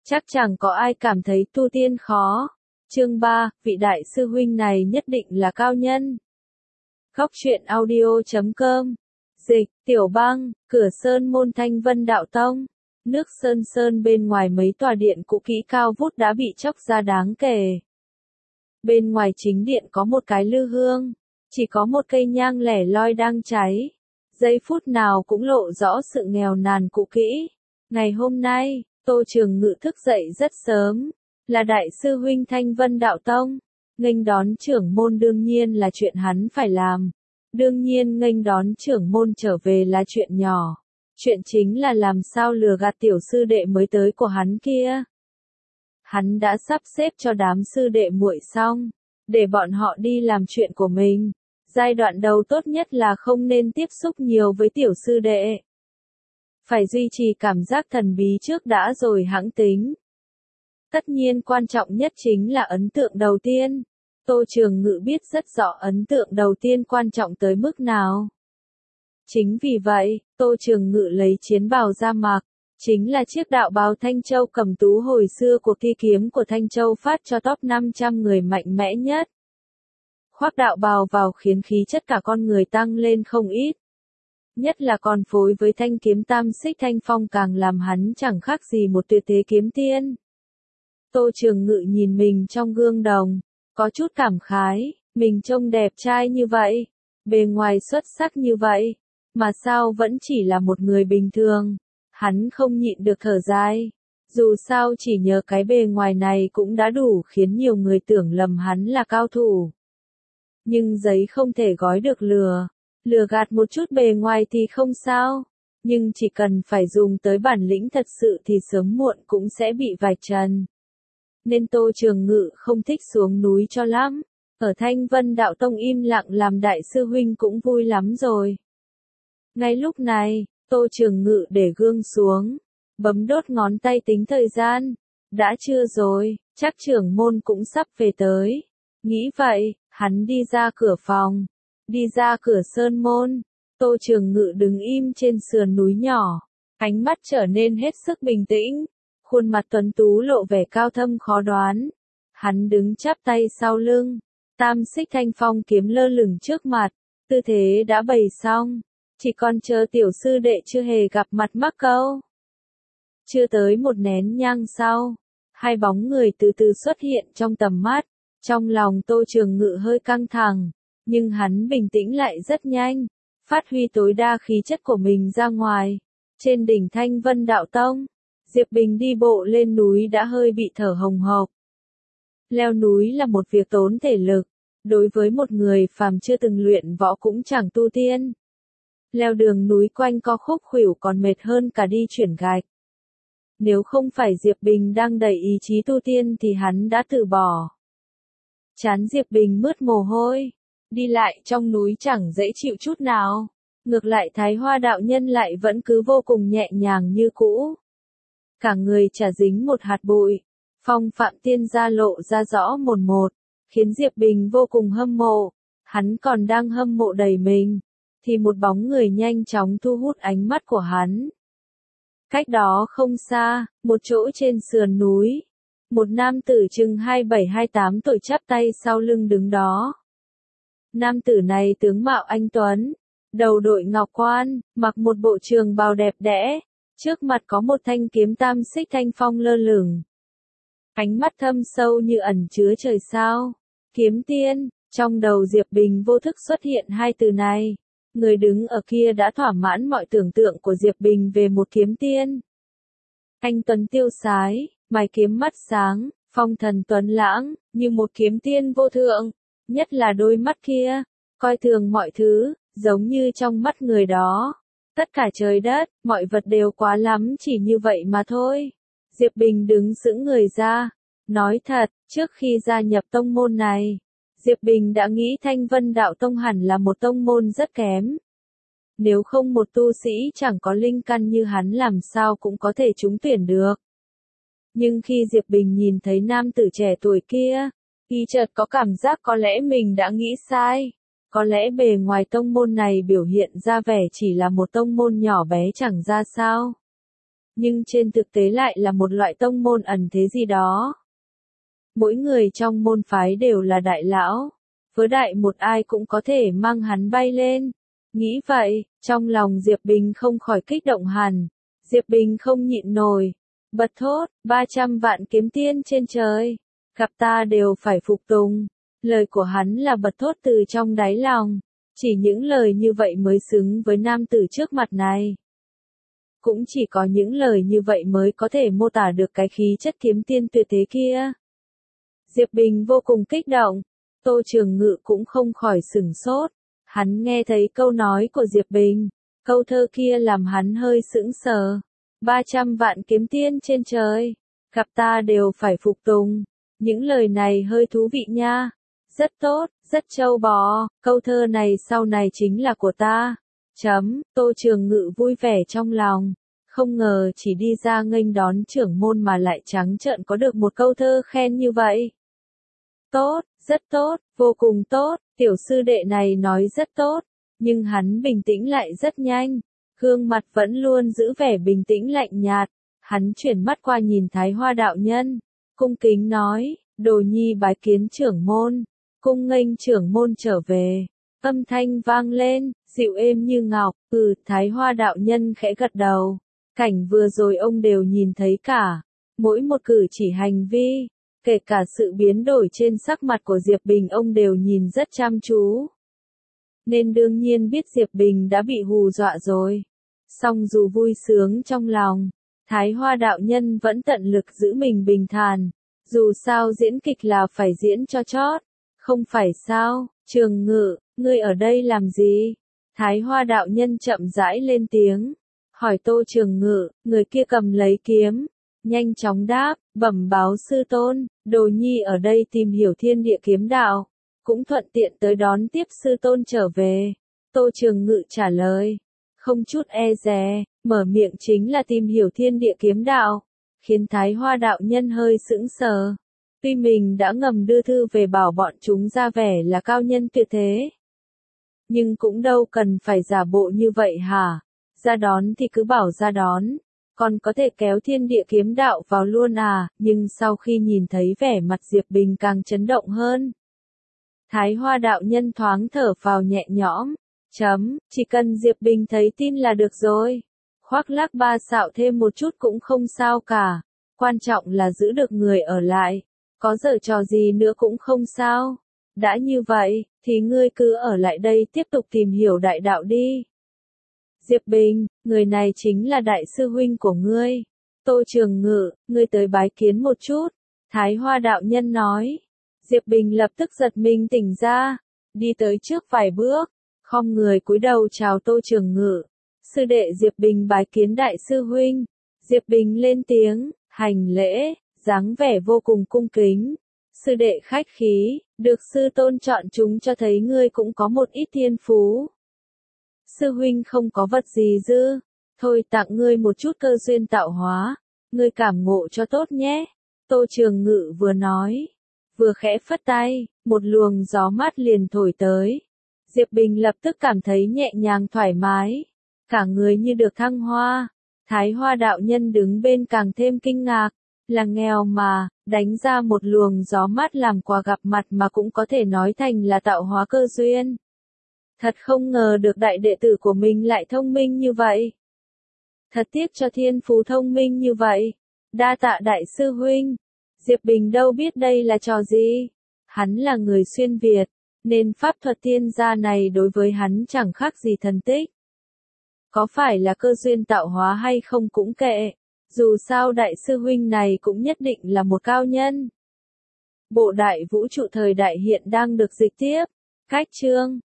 Chắc chẳng có ai cảm thấy tu tiên khó. Chương 3, vị đại sư huynh này nhất định là cao nhân. Góc truyện audio.com. Dịch, Tiểu Bang, cửa sơn môn Thanh Vân Đạo Tông. Nước sơn sơn bên ngoài mấy tòa điện cũ kỹ cao vút đã bị chóc ra đáng kể. Bên ngoài chính điện có một cái lư hương, chỉ có một cây nhang lẻ loi đang cháy. Giây phút nào cũng lộ rõ sự nghèo nàn cũ kỹ. Ngày hôm nay, Tô Trường Ngự thức dậy rất sớm, là đại sư huynh Thanh Vân Đạo Tông. Nghênh đón trưởng môn đương nhiên là chuyện hắn phải làm. Đương nhiên nghênh đón trưởng môn trở về là chuyện nhỏ. Chuyện chính là làm sao lừa gạt tiểu sư đệ mới tới của hắn kia. Hắn đã sắp xếp cho đám sư đệ muội xong, để bọn họ đi làm chuyện của mình. Giai đoạn đầu tốt nhất là không nên tiếp xúc nhiều với tiểu sư đệ. Phải duy trì cảm giác thần bí trước đã rồi hãng tính. Tất nhiên quan trọng nhất chính là ấn tượng đầu tiên. Tô Trường Ngự biết rất rõ ấn tượng đầu tiên quan trọng tới mức nào. Chính vì vậy, Tô Trường Ngự lấy chiến bào ra mặc, chính là chiếc đạo bào Thanh Châu cầm tú hồi xưa cuộc thi kiếm của Thanh Châu phát cho top 500 người mạnh mẽ nhất. Khoác đạo bào vào khiến khí chất cả con người tăng lên không ít. Nhất là còn phối với thanh kiếm tam xích thanh phong càng làm hắn chẳng khác gì một tuyệt thế kiếm tiên. Tô Trường Ngự nhìn mình trong gương đồng, có chút cảm khái, mình trông đẹp trai như vậy, bề ngoài xuất sắc như vậy, mà sao vẫn chỉ là một người bình thường. Hắn không nhịn được thở dài, dù sao chỉ nhờ cái bề ngoài này cũng đã đủ khiến nhiều người tưởng lầm hắn là cao thủ. Nhưng giấy không thể gói được lửa. Lừa gạt một chút bề ngoài thì không sao, nhưng chỉ cần phải dùng tới bản lĩnh thật sự thì sớm muộn cũng sẽ bị vạch trần. Nên Tô Trường Ngự không thích xuống núi cho lắm, ở Thanh Vân Đạo Tông im lặng làm đại sư huynh cũng vui lắm rồi. Ngay lúc này, Tô Trường Ngự để gương xuống, bấm đốt ngón tay tính thời gian, đã trưa rồi, chắc trưởng môn cũng sắp về tới. Nghĩ vậy, hắn đi ra cửa phòng. Đi ra cửa sơn môn, Tô Trường Ngự đứng im trên sườn núi nhỏ, ánh mắt trở nên hết sức bình tĩnh, khuôn mặt tuấn tú lộ vẻ cao thâm khó đoán. Hắn đứng chắp tay sau lưng, tam xích thanh phong kiếm lơ lửng trước mặt, tư thế đã bày xong, chỉ còn chờ tiểu sư đệ chưa hề gặp mặt mắc câu. Chưa tới một nén nhang sau, hai bóng người từ từ xuất hiện trong tầm mắt, trong lòng Tô Trường Ngự hơi căng thẳng. Nhưng hắn bình tĩnh lại rất nhanh, phát huy tối đa khí chất của mình ra ngoài. Trên đỉnh Thanh Vân Đạo Tông, Diệp Bình đi bộ lên núi đã hơi bị thở hồng hộc. Leo núi là một việc tốn thể lực, đối với một người phàm chưa từng luyện võ cũng chẳng tu tiên. Leo đường núi quanh co khúc khuỷu còn mệt hơn cả đi chuyển gạch. Nếu không phải Diệp Bình đang đầy ý chí tu tiên thì hắn đã từ bỏ. Trán Diệp Bình mướt mồ hôi. Đi lại trong núi chẳng dễ chịu chút nào. Ngược lại Thái Hoa đạo nhân lại vẫn cứ vô cùng nhẹ nhàng như cũ. Cả người chả dính một hạt bụi. Phong phạm tiên gia lộ ra rõ mồn một, khiến Diệp Bình vô cùng hâm mộ. Hắn còn đang hâm mộ đầy mình, thì một bóng người nhanh chóng thu hút ánh mắt của hắn. Cách đó không xa, một chỗ trên sườn núi, một nam tử chừng 27-28 tuổi chắp tay sau lưng đứng đó. Nam tử này tướng mạo anh tuấn, đầu đội ngọc quan, mặc một bộ trường bào đẹp đẽ, trước mặt có một thanh kiếm tam xích thanh phong lơ lửng. Ánh mắt thâm sâu như ẩn chứa trời sao. Kiếm tiên, trong đầu Diệp Bình vô thức xuất hiện hai từ này. Người đứng ở kia đã thỏa mãn mọi tưởng tượng của Diệp Bình về một kiếm tiên. Anh tuấn tiêu sái, mày kiếm mắt sáng, phong thần tuấn lãng, như một kiếm tiên vô thượng. Nhất là đôi mắt kia, coi thường mọi thứ, giống như trong mắt người đó. Tất cả trời đất, mọi vật đều quá lắm chỉ như vậy mà thôi. Diệp Bình đứng sững người ra. Nói thật, trước khi gia nhập tông môn này, Diệp Bình đã nghĩ Thanh Vân Đạo Tông hẳn là một tông môn rất kém. Nếu không một tu sĩ chẳng có linh căn như hắn làm sao cũng có thể trúng tuyển được. Nhưng khi Diệp Bình nhìn thấy nam tử trẻ tuổi kia, y chợt có cảm giác có lẽ mình đã nghĩ sai. Có lẽ bề ngoài tông môn này biểu hiện ra vẻ chỉ là một tông môn nhỏ bé chẳng ra sao. nhưng trên thực tế lại là một loại tông môn ẩn thế gì đó. Mỗi người trong môn phái đều là đại lão, với đại một ai cũng có thể mang hắn bay lên. Nghĩ vậy, trong lòng Diệp Bình không khỏi kích động hẳn. Diệp Bình không nhịn nổi, bật thốt, 300 vạn kiếm tiên trên trời, gặp ta đều phải phục tùng. Lời của hắn là bật thốt từ trong đáy lòng, chỉ những lời như vậy mới xứng với nam tử trước mặt này. Cũng chỉ có những lời như vậy mới có thể mô tả được cái khí chất kiếm tiên tuyệt thế kia. Diệp Bình vô cùng kích động, Tô Trường Ngự cũng không khỏi sửng sốt. Hắn nghe thấy câu nói của Diệp Bình, câu thơ kia làm hắn hơi sững sờ. 300 vạn kiếm tiên trên trời, gặp ta đều phải phục tùng. Những lời này hơi thú vị nha. Rất tốt, rất trâu bò, câu thơ này sau này chính là của ta. Tô Trường Ngự vui vẻ trong lòng, không ngờ chỉ đi ra nghênh đón trưởng môn mà lại trắng trợn có được một câu thơ khen như vậy. Tốt, rất tốt, vô cùng tốt, tiểu sư đệ này nói rất tốt, nhưng hắn bình tĩnh lại rất nhanh, gương mặt vẫn luôn giữ vẻ bình tĩnh lạnh nhạt, hắn chuyển mắt qua nhìn Thái Hoa đạo nhân, cung kính nói, đồ nhi bái kiến trưởng môn, cung nghênh trưởng môn trở về, âm thanh vang lên, dịu êm như ngọc, Thái Hoa đạo nhân khẽ gật đầu, cảnh vừa rồi ông đều nhìn thấy cả, mỗi một cử chỉ hành vi. Kể cả sự biến đổi trên sắc mặt của Diệp Bình ông đều nhìn rất chăm chú. Nên đương nhiên biết Diệp Bình đã bị hù dọa rồi. Song dù vui sướng trong lòng, Thái Hoa đạo nhân vẫn tận lực giữ mình bình thản. Dù sao diễn kịch là phải diễn cho chót. Không phải sao, Trường Ngự, ngươi ở đây làm gì? Thái Hoa đạo nhân chậm rãi lên tiếng. Hỏi Tô Trường Ngự, người kia cầm lấy kiếm. Nhanh chóng đáp, bẩm báo sư tôn, đồ nhi ở đây tìm hiểu thiên địa kiếm đạo, cũng thuận tiện tới đón tiếp sư tôn trở về. Tô Trường Ngự trả lời, không chút e dè, mở miệng chính là tìm hiểu thiên địa kiếm đạo, khiến Thái Hoa đạo nhân hơi sững sờ. Tuy mình đã ngầm đưa thư về bảo bọn chúng ra vẻ là cao nhân tuyệt thế, nhưng cũng đâu cần phải giả bộ như vậy hả? Ra đón thì cứ bảo ra đón. Còn có thể kéo thiên địa kiếm đạo vào luôn à, nhưng sau khi nhìn thấy vẻ mặt Diệp Bình càng chấn động hơn. Thái Hoa đạo nhân thoáng thở phào nhẹ nhõm, chỉ cần Diệp Bình thấy tin là được rồi. Khoác lác ba xạo thêm một chút cũng không sao cả, quan trọng là giữ được người ở lại, có giở trò gì nữa cũng không sao. Đã như vậy, thì ngươi cứ ở lại đây tiếp tục tìm hiểu đại đạo đi. Diệp Bình, người này chính là đại sư huynh của ngươi. Tô Trường Ngự, ngươi tới bái kiến một chút. Thái Hoa đạo nhân nói. Diệp Bình lập tức giật mình tỉnh ra, đi tới trước vài bước, khom người cúi đầu chào Tô Trường Ngự. Sư đệ Diệp Bình bái kiến đại sư huynh. Diệp Bình lên tiếng, hành lễ, dáng vẻ vô cùng cung kính. Sư đệ khách khí, được sư tôn chọn chúng cho thấy ngươi cũng có một ít thiên phú. Sư huynh không có vật gì dư, thôi tặng ngươi một chút cơ duyên tạo hóa, ngươi cảm ngộ cho tốt nhé. Tô Trường Ngự vừa nói, vừa khẽ phất tay, một luồng gió mát liền thổi tới. Diệp Bình lập tức cảm thấy nhẹ nhàng thoải mái, cả người như được thăng hoa. Thái Hoa đạo nhân đứng bên càng thêm kinh ngạc, là nghèo mà, đánh ra một luồng gió mát làm quà gặp mặt mà cũng có thể nói thành là tạo hóa cơ duyên. Thật không ngờ được đại đệ tử của mình lại thông minh như vậy. Thật tiếc cho thiên phú thông minh như vậy. Đa tạ đại sư huynh. Diệp Bình đâu biết đây là trò gì. Hắn là người xuyên Việt, nên pháp thuật tiên gia này đối với hắn chẳng khác gì thần tích. Có phải là cơ duyên tạo hóa hay không cũng kệ. Dù sao đại sư huynh này cũng nhất định là một cao nhân. Bộ đại vũ trụ thời đại hiện đang được dịch tiếp. Cách chương